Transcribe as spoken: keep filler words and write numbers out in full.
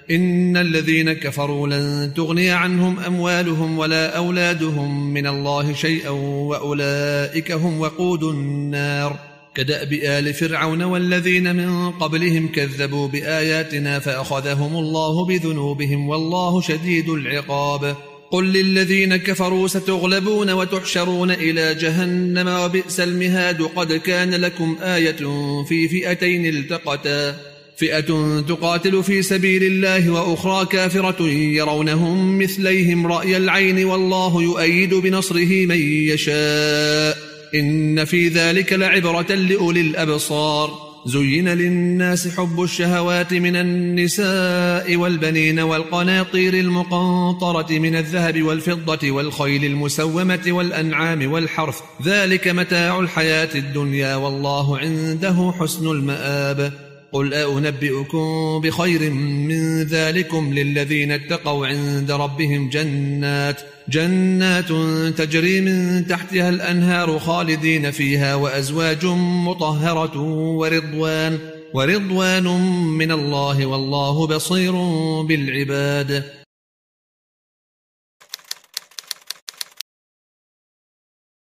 إن الذين كفروا لن تغني عنهم أموالهم ولا أولادهم من الله شيئا وأولئك هم وقود النار. كدأب آل فرعون والذين من قبلهم كذبوا بآياتنا فأخذهم الله بذنوبهم والله شديد العقاب. قل للذين كفروا ستغلبون وتحشرون إلى جهنم وبئس المهاد. قد كان لكم آية في فئتين التقتا، فئة تقاتل في سبيل الله وأخرى كافرة يرونهم مثليهم رأي العين والله يؤيد بنصره من يشاء إن في ذلك لعبرة لأولي الأبصار. زين للناس حب الشهوات من النساء والبنين والقناطير المقنطرة من الذهب والفضة والخيل المسومة والأنعام والحرث، ذلك متاع الحياة الدنيا والله عنده حسن المآب. قل أنبئكم بخير من ذلكم للذين اتقوا عند ربهم جنات جنات تجري من تحتها الأنهار خالدين فيها وأزواج مطهرة ورضوان ورضوان من الله والله بصير بالعباد.